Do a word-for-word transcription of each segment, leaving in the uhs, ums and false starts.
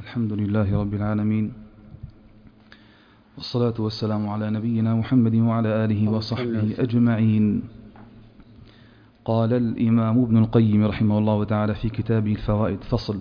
الحمد لله رب العالمين، والصلاة والسلام على نبينا محمد وعلى آله وصحبه أجمعين. قال الإمام ابن القيم رحمه الله تعالى في كتابه الفوائد: فصل: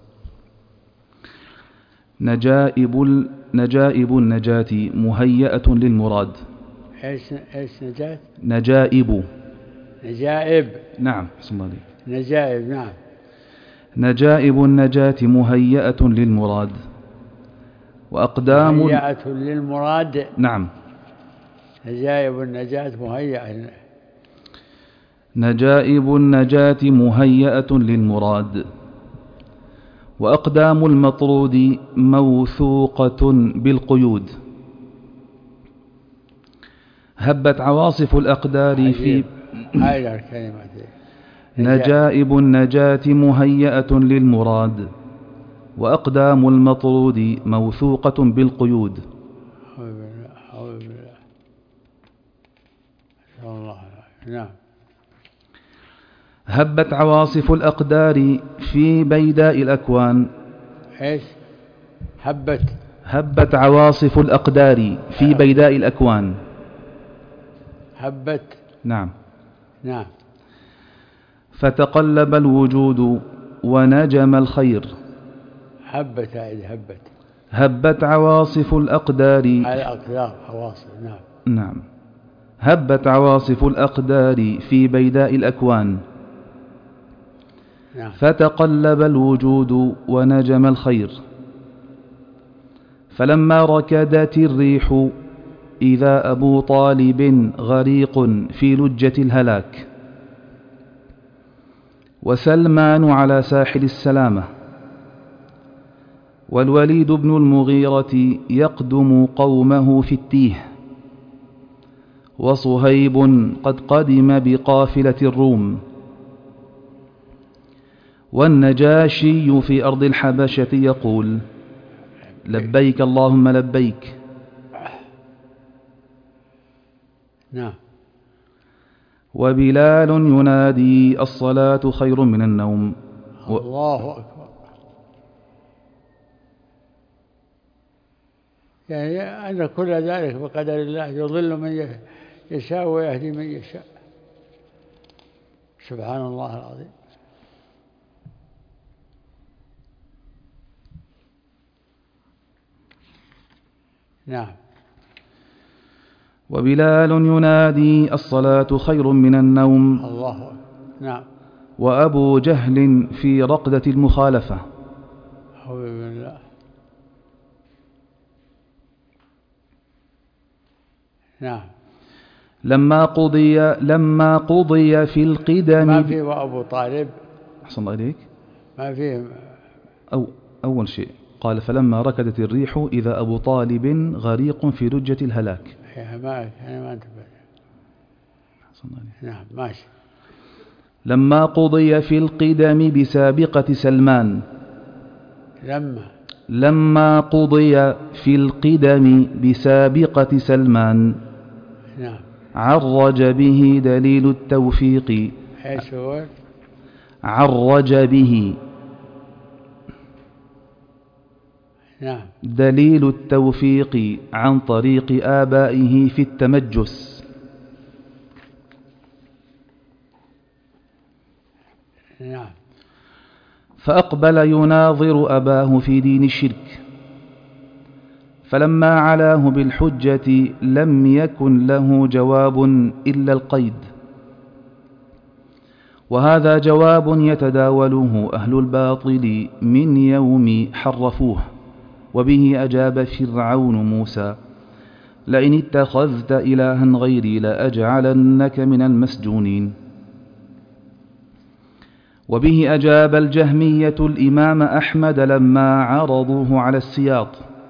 نجائب نجائب النجاة مهيئة للمراد. ايش ايش نجاة؟ نجائب نجائب نعم حسن الله عليك. نجائب نعم. نجائب النجاة مهيئة للمراد، وأقدام مهيئة للمراد. نعم. نجائب النجاة مهيئة. نجائب النجاة مهيئة للمراد، وأقدام المطرود موثوقة بالقيود. هبت عواصف الأقدار في هاي الكلمة. نجائب النجاة مهيئة للمراد، وأقدام المطرود موثوقة بالقيود. حول بالله حول بالله. الله. نعم. هبت عواصف الأقدار في بيداء الأكوان. ايش؟ هبت هبت عواصف الأقدار في بيداء الأكوان. هبت نعم. نعم. فتقلب الوجود ونجم الخير. هبت هذه هبت. هبت عواصف الأقدار. على الأقدار عواصف. نعم. نعم. هبت عواصف الأقدار في بيداء الأكوان. نعم. فتقلب الوجود ونجم الخير. فلما ركدت الريح إذا أبو طالب غريق في لجة الهلاك، وسلمان على ساحل السلامة، والوليد بن المغيرة يقدم قومه في التيه، وصهيب قد قدم بقافلة الروم، والنجاشي في أرض الحبشة يقول: لبيك اللهم لبيك. نعم. وبلال ينادي: الصلاة خير من النوم. الله أكبر. يعني أن كل ذلك بقدر الله، يضل من يشاء ويهدي من يشاء. سبحان الله العظيم. نعم. وبلال ينادي: الصلاة خير من النوم. الله أكبر. نعم. وأبو جهل في رقدة المخالفة. حول بالله. نعم. لما قضي لما قضي في القدم. ما في وأبو طالب. أحسن الله إليك. ما فيه. أو أول شيء قال: فلما ركدت الريح إذا أبو طالب غريق في لجة الهلاك. ما أنا ما انتبه. نعم ماشي. لما قضي في القدم بسابقة سلمان. لما لما قضي في القدم بسابقة سلمان. نعم. عرج به دليل التوفيق. ايش هو؟ عرج به. نعم. دليل التوفيق عن طريق آبائه في التمجس. نعم. فأقبل يناظر أباه في دين الشرك، فلما علاه بالحجة لم يكن له جواب إلا القيد، وهذا جواب يتداوله أهل الباطل من يوم حرفوه. وبه أجاب فرعون موسى: لئن اتخذت إلها غيري لأجعلنك من المسجونين. وبه أجاب الجهمية الإمام أحمد لما عرضوه على السياط.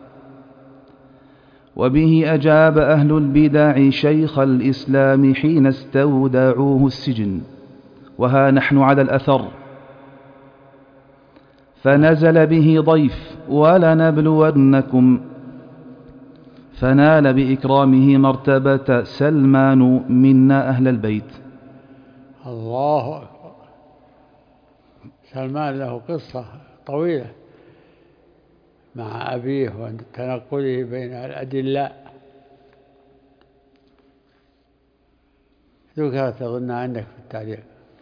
وبه أجاب أهل البدع شيخ الإسلام حين استودعوه السجن. وها نحن على الأثر، فنزل به ضيف ولنبلونكم، فنال بإكرامه مرتبة سلمان منا أهل البيت. الله أكبر. سلمان له قصة طويلة مع أبيه وتنقله بين الأدلاء. ذكرت أظن عندك في التعليق.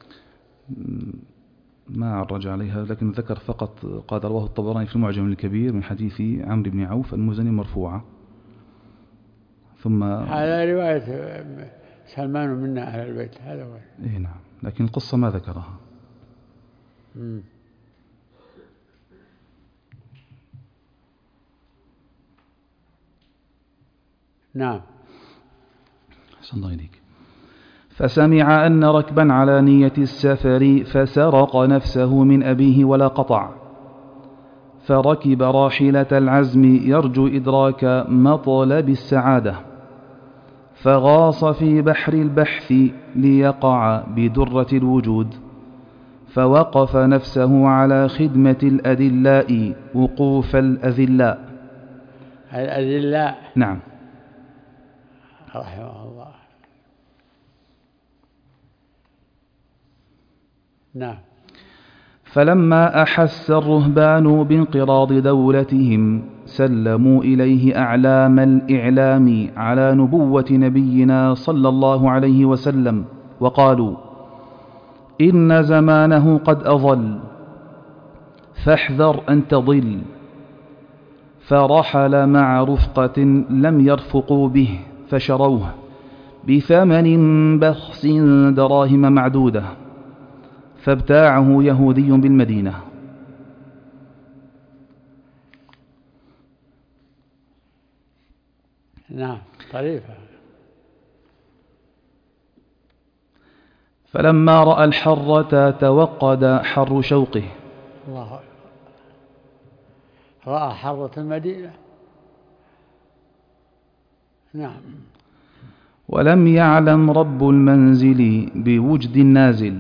ما عرج عليها، لكن ذكر فقط قال رواه الطبراني في المعجم الكبير من حديث عمرو بن عوف المزني مرفوعة. ثم على رواية سلمان منا أهل البيت، هذا هو. إيه نعم، لكن القصة ما ذكرها. مم. نعم. أحسن الله إليك. فسمع أن ركبا على نية السفر فسرق نفسه من أبيه ولا قطع، فركب راحلة العزم يرجو إدراك مطلب السعادة، فغاص في بحر البحث ليقع بدرة الوجود، فوقف نفسه على خدمة الأدلاء وقوف الأذلاء. الأذلاء نعم. رحمه الله. نعم. فلما أحس الرهبان بانقراض دولتهم سلموا إليه أعلام الإعلام على نبوة نبينا صلى الله عليه وسلم، وقالوا: إن زمانه قد أضل فاحذر أن تضل. فرحل مع رفقة لم يرفقوا به فشروه بثمن بخس دراهم معدودة، فابتاعه يهودي بالمدينة. نعم طريفة. فلما رأى الحرة توقد حر شوقه. الله. رأى حرة المدينة. نعم. ولم يعلم رب المنزل بوجد النازل،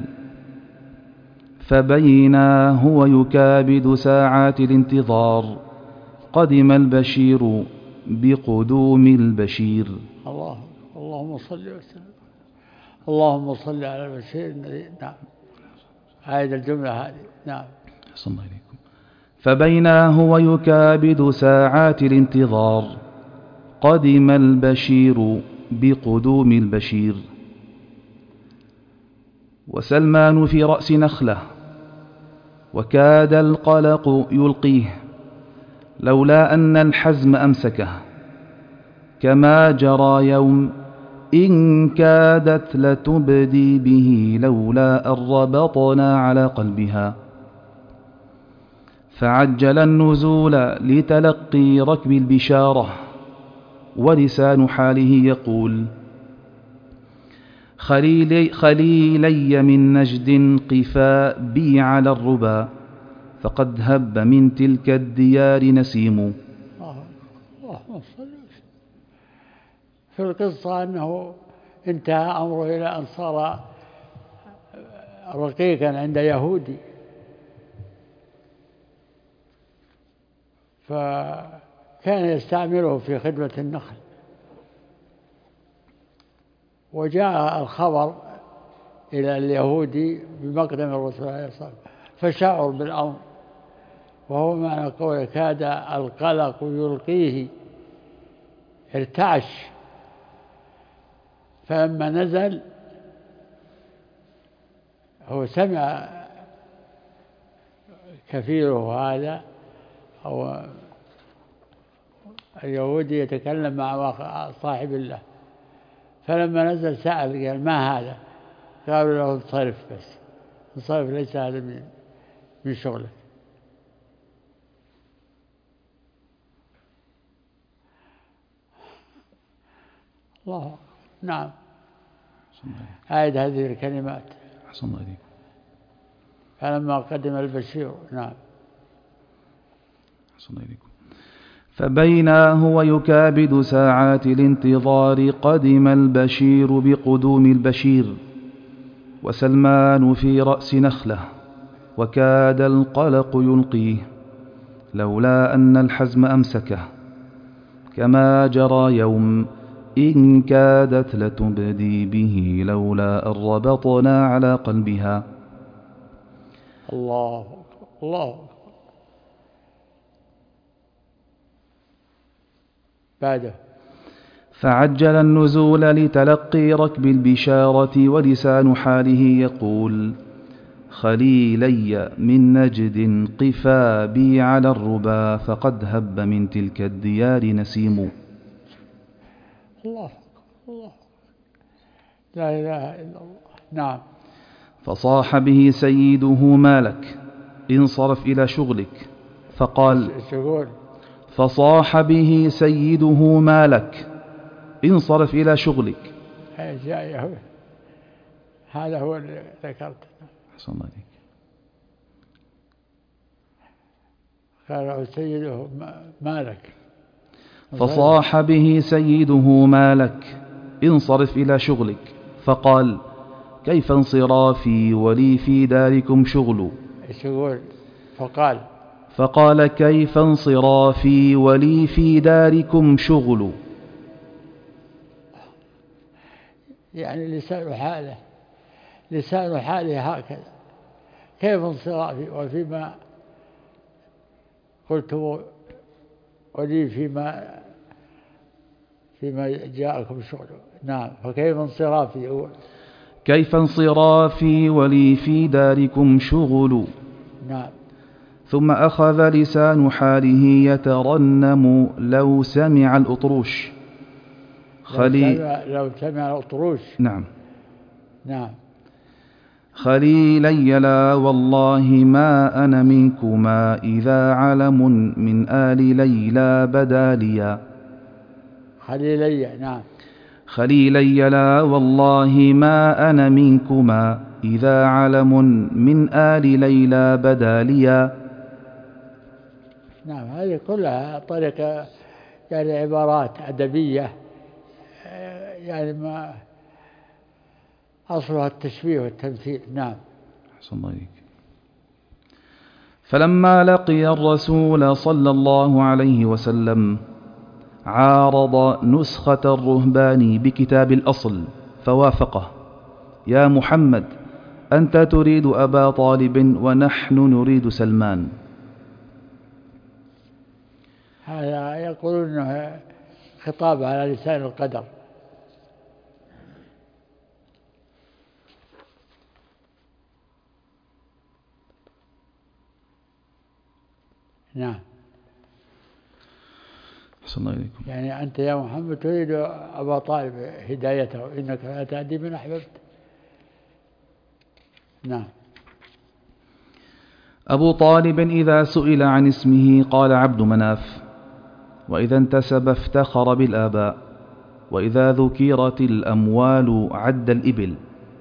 فبينا هو يكابد ساعات الانتظار قدم البشير بقدوم البشير. الله. اللهم صل وسلم. اللهم صل على البشير النذير. نعم. هذه الجملة هذه. نعم. صلى الله عليكم. فبينا هو يكابد ساعات الانتظار قدم البشير بقدوم البشير. وسلمان في رأس نخلة وكاد القلق يلقيه، لولا أن الحزم أمسكه، كما جرى يوم إن كادت لتبدي به لولا أن ربطنا على قلبها. فعجل النزول لتلقي ركب البشارة، ولسان حاله يقول: خليلي, خليلي من نجد قفا بي على الربا، فقد هب من تلك الديار نسيم. اللهم صل وسلم. في القصة أنه انتهى أمره إلى أن صار رقيقا عند يهودي، فكان يستعمله في خدمة النخل، وجاء الخبر إلى اليهودي بمقدم الرسول عليه الصلاة والسلام، فشعر بالأمر، وهو معنى قوله كاد القلق يلقيه، ارتعش. فلما نزل هو سمع كفيله هذا أو اليهودي يتكلم مع صاحب الله، فلما نزل سأل قال: ما هذا؟ قالوا له: انصرف بس، انصرف، ليس هذا من من شغلك. الله. نعم. عايد هذه الكلمات. أحسن الله إليك. فلما قدم البشير. نعم. أحسن الله إليكم. فبينا هو يكابد ساعات الانتظار قدم البشير بقدوم البشير، وسلمان في رأس نخلة وكاد القلق يلقيه، لولا أن الحزم أمسكه، كما جرى يوم إن كادت لتبدي به لولا أن ربطنا على قلبها. الله الله. بعده. فعجل النزول لتلقي ركب البشارة، ولسان حاله يقول: خليلي من نجد قفا بي على الربا، فقد هب من تلك الديار نسيم. الله الله لا إله إلا الله. نعم. فصاح به سيده: ما لك؟ انصرف إلى شغلك. فقال: شغل. فصاح به سيده: ما لك؟ انصرف إلى شغلك. هذا هو اللي ذكرته. حسن الله عليك. قال سيده: ما لك؟ فصاح به سيده: ما لك؟ انصرف إلى شغلك. فقال: كيف انصرافي ولي في داركم شغل؟ شغل. فقال فقال: كيف انصرافي ولي في داركم شغل؟ يعني لسان حاله لسان حاله هكذا: كيف انصرافي وفيما قلت ولي فيما فيما جاءكم شغل. نعم. فكيف انصرافي هو كيف انصرافي ولي في داركم شغل. نعم. ثم أخذ لسان حاله يترنم: لو سمع الأطروش خلي لو سمع, لو سمع الأطروش. نعم. نعم. خليلي لا والله ما أنا منكما، إذا علم من آل ليلى بدا ليا. خليلي. نعم. خليلي لا والله ما أنا منكما، إذا علم من آل ليلى بدا ليا. نعم. هذه كلها طريقة يعني عبارات أدبية، يعني ما أصلها التشبيه والتمثيل. نعم. أحسن الله عليك. فلما لقي الرسول صلى الله عليه وسلم عارض نسخة الرهبان بكتاب الأصل فوافقه: يا محمد، أنت تريد أبا طالب ونحن نريد سلمان. هذا يقولون أنه خطاب على لسان القدر. نعم. أحسن الله إليكم. يعني أنت يا محمد تريد أبا طالب هدايته، إنك لا تهدي من أحببت. نعم. أبو طالب إذا سئل عن اسمه قال عبد مناف، وإذا انتسب افتخر بالآباء، وإذا ذكرت الأموال عد الإبل.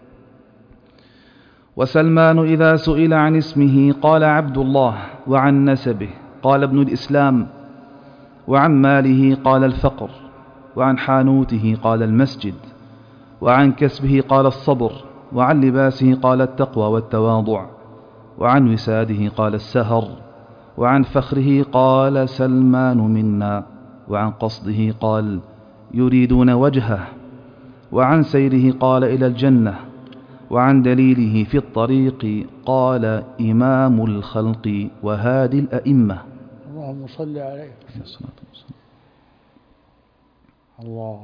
وسلمان إذا سئل عن اسمه قال عبد الله، وعن نسبه قال ابن الإسلام، وعن ماله قال الفقر، وعن حانوته قال المسجد، وعن كسبه قال الصبر، وعن لباسه قال التقوى والتواضع، وعن وساده قال السهر، وعن فخره قال سلمان منا، وعن قصده قال يريدون وجهه، وعن سيره قال إلى الجنة، وعن دليله في الطريق قال إمام الخلق وهادي الأئمة. اللهم صل عليه. الله.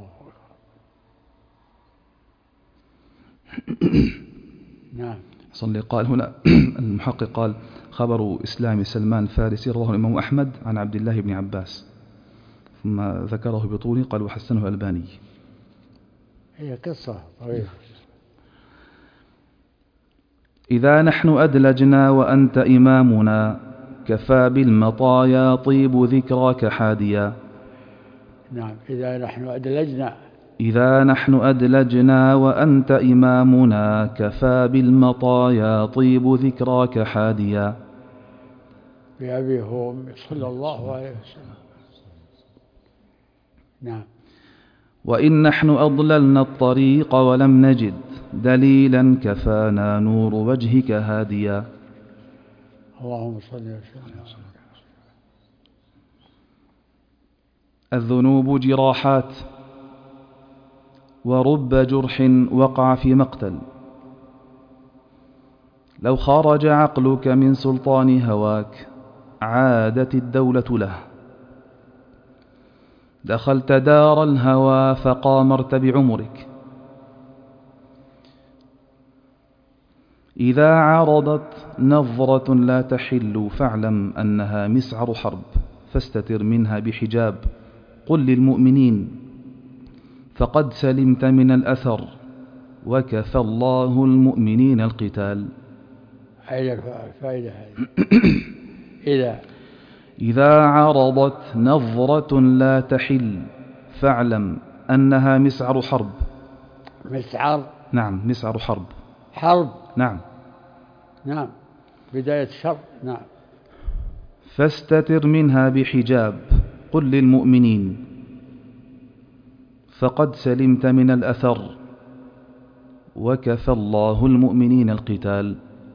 نعم. صلي. قال هنا المحقق قال: خبر إسلام سلمان الفارسي رواه الإمام أحمد عن عبد الله بن عباس، ثم ذكره بطوله قال وحسنه الألباني. هي قصة طويلة. إذا نحن أدلجنا وأنت إمامنا، كفى بالمطايا طيب ذكراك حاديا. نعم. إذا نحن أدلجنا إذا نحن أدلجنا وأنت إمامنا، كفى بالمطايا طيب ذكراك حاديا. بأبي هو صلى الله عليه وسلم. نعم. وإن نحن أضللنا الطريق ولم نجد دليلا، كفانا نور وجهك هاديا. اللهم صل وسلم. الذنوب جراحات، ورب جرح وقع في مقتل، لو خرج عقلك من سلطان هواك، عادت الدولة له. دخلت دار الهوى فقامرت بعمرك. إذا عرضت نظرة لا تحل فاعلم أنها مسعر حرب، فاستتر منها بحجاب. قل للمؤمنين فقد سلمت من الأثر، وكفى الله المؤمنين القتال. الفائدة هذه إذا إذا عرضت نظرة لا تحل فاعلم أنها مسعر حرب. مسعر؟ نعم، مسعر حرب. حرب؟ نعم نعم، بداية شر. نعم. فاستتر منها بحجاب. قل للمؤمنين فقد سلمت من الأثر، وكفى الله المؤمنين القتال.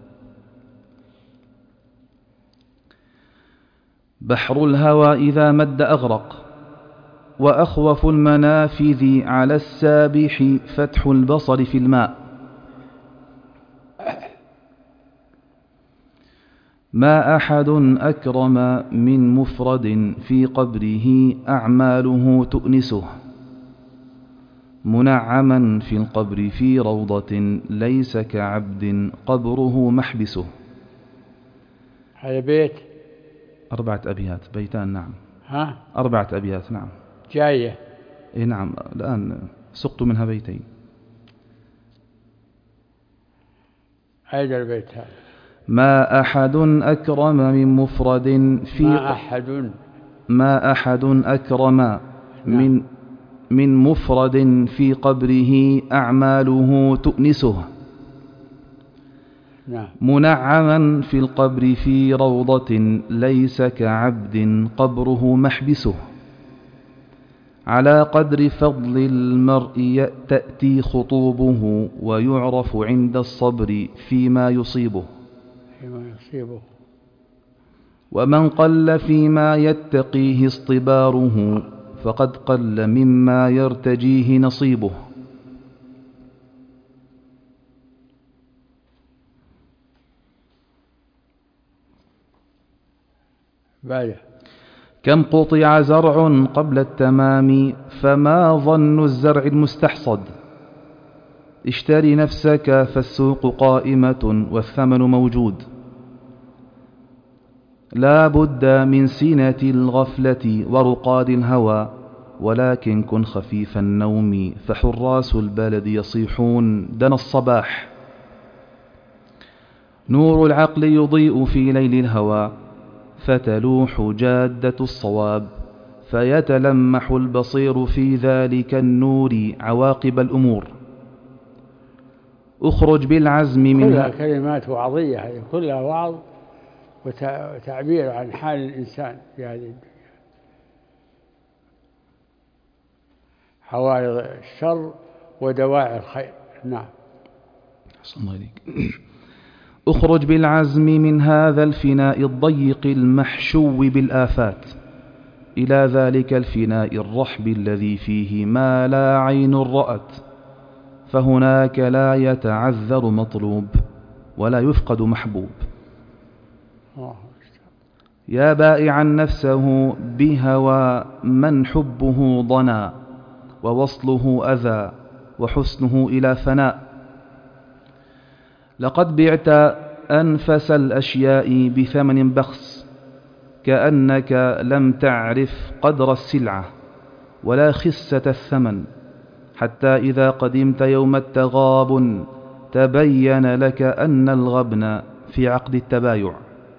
بحر الهوى إذا مد أغرق، وأخوف المنافذ على السابح فتح البصر في الماء. ما أحد أكرم من مفرد في قبره أعماله تؤنسه، منعما في القبر في روضة ليس كعبد قبره محبسه. هذا بيت أربعة أبيات، بيتان. نعم. ها؟ أربعة أبيات. نعم. جاية. إيه نعم، الآن سقت منها بيتين. هذا البيت هذا. ما أحد أكرم من مفرد في ما أحد ما أحد أكرم من من مفرد في قبره أعماله تؤنسه، نعم. منعما في القبر في روضة ليس كعبد قبره محبسه. على قدر فضل المرء تأتي خطوبه، ويعرف عند الصبر فيما يصيبه. فيما يصيبه. ومن قل فيما يتقيه اصطباره، فقد قل مما يرتجيه نصيبه. بعد. كم قطع زرع قبل التمام، فما ظن الزرع المستحصد. اشتري نفسك فالسوق قائمة والثمن موجود. لا بد من سنة الغفلة ورقاد الهوى، ولكن كن خفيف النوم فحراس البلد يصيحون دنا الصباح. نور العقل يضيء في ليل الهوى، فتلوح جادة الصواب، فيتلمح البصير في ذلك النور عواقب الأمور. أخرج بالعزم منها. كلها كلمات وعظية، هذه كلها وعظ وتعبير عن حال الإنسان في هذه الدنيا، حوائط الشر ودواعي الخير. نعم. أحسن الله إليك. أخرج بالعزم من هذا الفناء الضيق المحشو بالآفات، إلى ذلك الفناء الرحب الذي فيه ما لا عين رأت، فهناك لا يتعذر مطلوب ولا يفقد محبوب. يا بائعا نفسه بهوى من حبه ضنا، ووصله أذى وحسنه إلى فناء. لقد بعت أنفس الأشياء بثمن بخس، كأنك لم تعرف قدر السلعة ولا خسة الثمن، حتى إذا قدمت يوم التغابن تبين لك أن الغبن في عقد التبايع.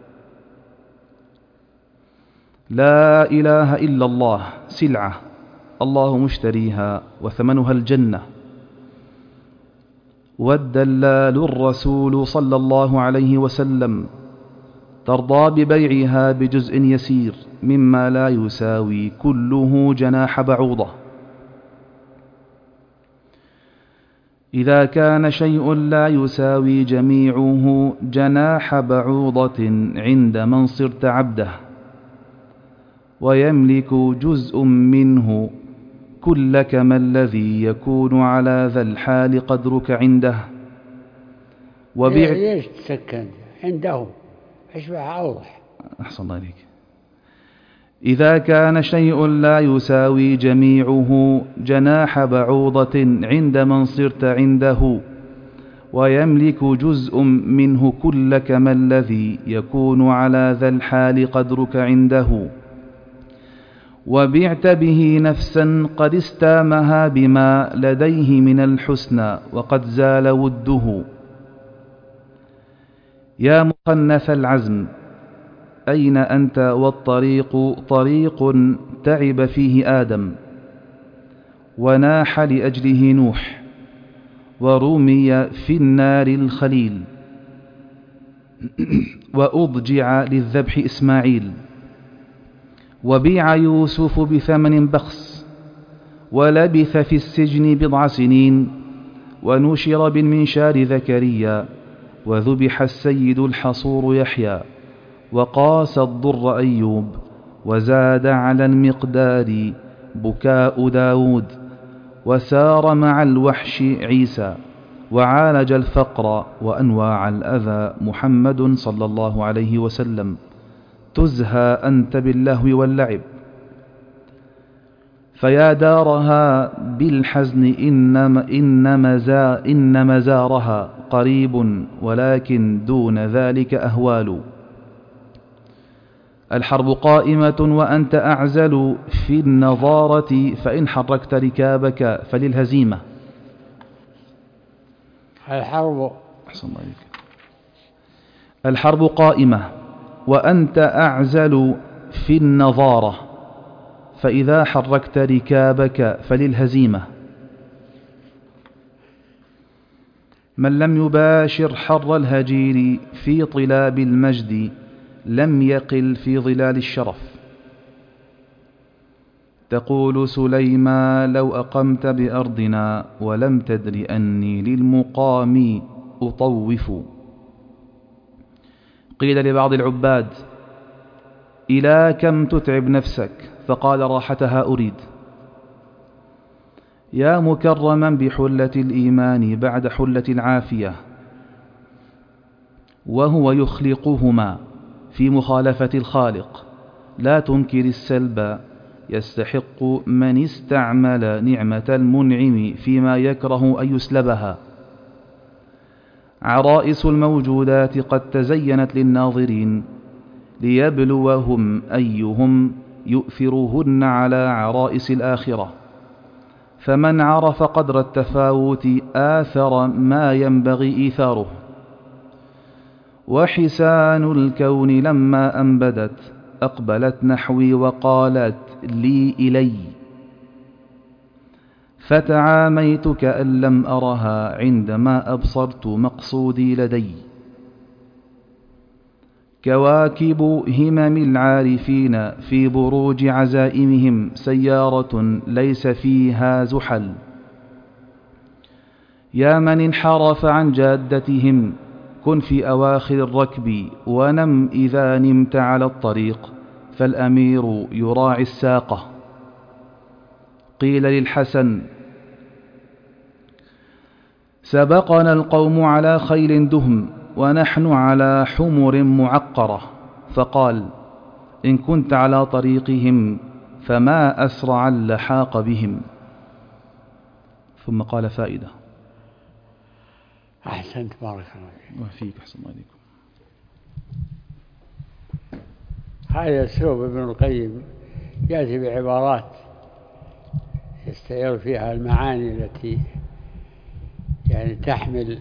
لا إله إلا الله سلعة الله مشتريها وثمنها الجنة. والدلال الرسول صلى الله عليه وسلم، ترضى ببيعها بجزء يسير مما لا يساوي كله جناح بعوضة. إذا كان شيء لا يساوي جميعه جناح بعوضة عند من صرت عبده، ويملك جزء منه كلك، ما الذي يكون على ذا الحال قدرك عنده. وبيع ليش تسكن عندهم؟ اشبه أوضح. أحسن الله عليك. إذا كان شيء لا يساوي جميعه جناح بعوضة عند من صرت عنده، ويملك جزء منه كلك ما الذي يكون على ذا الحال قدرك عنده. وبعت به نفسا قد استامها بما لديه من الحسنى وقد زال وده. يا مخنث العزم أين أنت والطريق طريق تعب فيه آدم، وناح لأجله نوح، ورمي في النار الخليل، وأضجع للذبح إسماعيل، وبيع يوسف بثمن بخس، ولبث في السجن بضع سنين، ونشر بالمنشار زكريا، وذبح السيد الحصور يحيى، وقاس الضر أيوب، وزاد على المقدار بكاء داود، وسار مع الوحش عيسى، وعالج الفقر وأنواع الأذى محمد صلى الله عليه وسلم. تزهى أنت باللهو واللعب، فيا دارها بالحزن إنما, إنما, زا إنما زارها قريب، ولكن دون ذلك أهوال. الحرب قائمة وأنت أعزل في النظارة، فإن حركت ركابك فللهزيمة. الحرب الحرب قائمة وأنت أعزل في النظارة، فإذا حركت ركابك فللهزيمة. من لم يباشر حر الهجير في طلاب المجد لم يقل في ظلال الشرف. تقول سليما لو أقمت بأرضنا ولم تدر أني للمقام أطوف. قيل لبعض العباد إلى كم تتعب نفسك؟ فقال راحتها أريد. يا مكرما بحلة الإيمان بعد حلة العافية، وهو يخلقهما في مخالفة الخالق، لا تنكر السلب، يستحق من استعمل نعمة المنعم فيما يكره أن يسلبها. عرائس الموجودات قد تزينت للناظرين ليبلوهم أيهم يؤثرهن على عرائس الآخرة، فمن عرف قدر التفاوت آثر ما ينبغي إيثاره. وحسان الكون لما أنبدت أقبلت نحوي وقالت لي إلي، فتعاميت كأن لم أرها عندما أبصرت مقصودي لدي. كواكب همم العارفين في بروج عزائمهم سيارة ليس فيها زحل. يا من انحرف عن جادتهم كن في أواخر الركب، ونم إذا نمت على الطريق فالأمير يراعي الساقة. قيل للحسن سبقنا القوم على خيل دهم ونحن على حمر معقرة، فقال إن كنت على طريقهم فما أسرع اللحاق بهم. ثم قال فائدة. أحسنت بارك الله فيك. وفيك أحسن الله عليكم. هذا أسلوب ابن القيم، يأتي بعبارات يستعير فيها المعاني التي يعني تحمل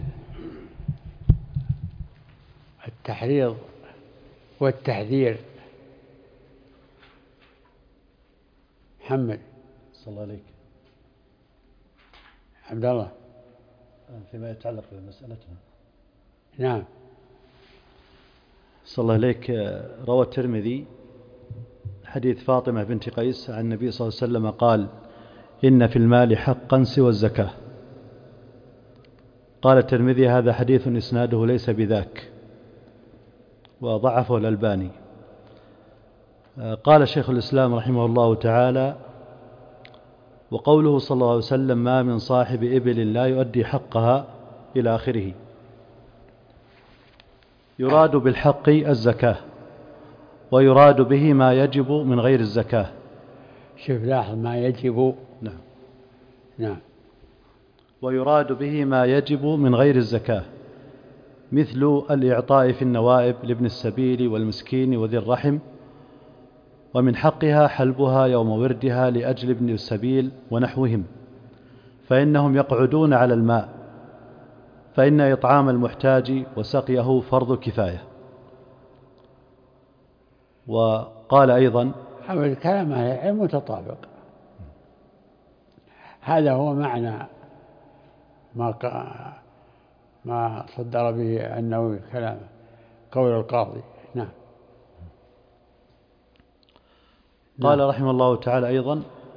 التحريض والتحذير. محمد صلى الله عليك. عبد الله فيما يتعلق بمسألتنا. نعم. صلى الله عليك. روى الترمذي حديث فاطمة بنت قيس عن النبي صلى الله عليه وسلم قال إن في المال حقا سوى الزكاة. قال الترمذي هذا حديث إسناده ليس بذاك، وضعفه الألباني. قال شيخ الإسلام رحمه الله تعالى وقوله صلى الله عليه وسلم ما من صاحب إبل لا يؤدي حقها إلى آخره، يراد بالحق الزكاة، ويراد به ما يجب من غير الزكاة. شوف لاحظ ما يجب. نعم. نعم. ويراد به ما يجب من غير الزكاة، مثل الإعطاء في النوائب لابن السبيل والمسكين وذي الرحم، ومن حقها حلبها يوم وردها لأجل ابن السبيل ونحوهم، فإنهم يقعدون على الماء، فإن إطعام المحتاج وسقيه فرض كفاية. وقال أيضا: حول كلام أهل العلم متطابق، هذا هو معنى ما ما صدر به النووي كلامه قول القاضي. نعم. قال نعم. رحمه الله تعالى أيضا: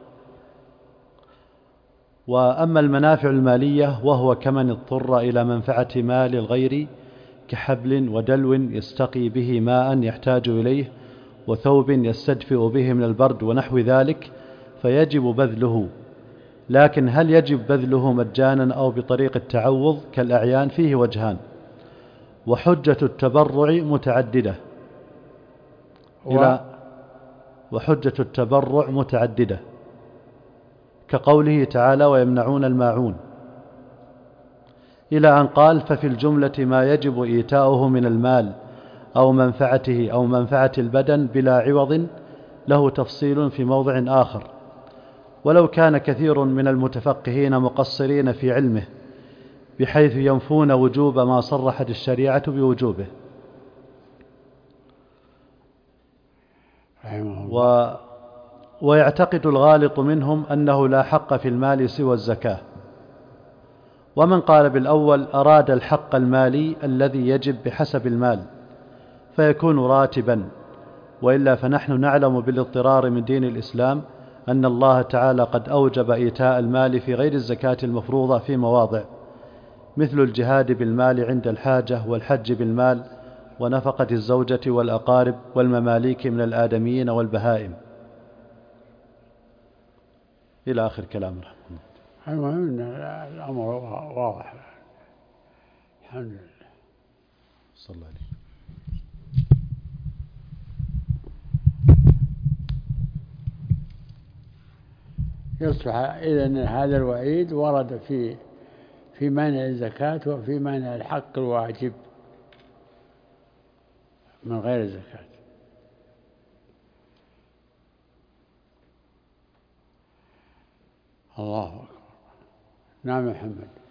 وأما المنافع المالية وهو كمن اضطر إلى منفعة مال الغير كحبل ودلو يستقي به ماء يحتاج إليه، وثوب يستدفئ به من البرد ونحو ذلك، فيجب بذله. لكن هل يجب بذله مجانا أو بطريق التعوض كالأعيان فيه وجهان، وحجة التبرع متعددة و... إلى وحجة التبرع متعددة كقوله تعالى: ويمنعون الماعون، إلى أن قال: ففي الجملة ما يجب إيتاؤه من المال أو منفعته أو منفعة البدن بلا عوض، له تفصيل في موضع آخر، ولو كان كثير من المتفقهين مقصرين في علمه بحيث ينفون وجوب ما صرحت الشريعة بوجوبه. و... ويعتقد الغالط منهم أنه لا حق في المال سوى الزكاة. ومن قال بالأول أراد الحق المالي الذي يجب بحسب المال فيكون راتبا، وإلا فنحن نعلم بالاضطرار من دين الإسلام أن الله تعالى قد أوجب إيتاء المال في غير الزكاة المفروضة في مواضع، مثل الجهاد بالمال عند الحاجة، والحج بالمال، ونفقة الزوجة والأقارب والمماليك من الآدميين والبهائم، إلى آخر كلام رحمه الله. المهم أن الأمر واضح الحمد لله. صلى الله عليه. يصبح إذن هذا الوعيد ورد في في مانع الزكاة وفي مانع الحق الواجب من غير الزكاة. الله أكبر. نعم محمد.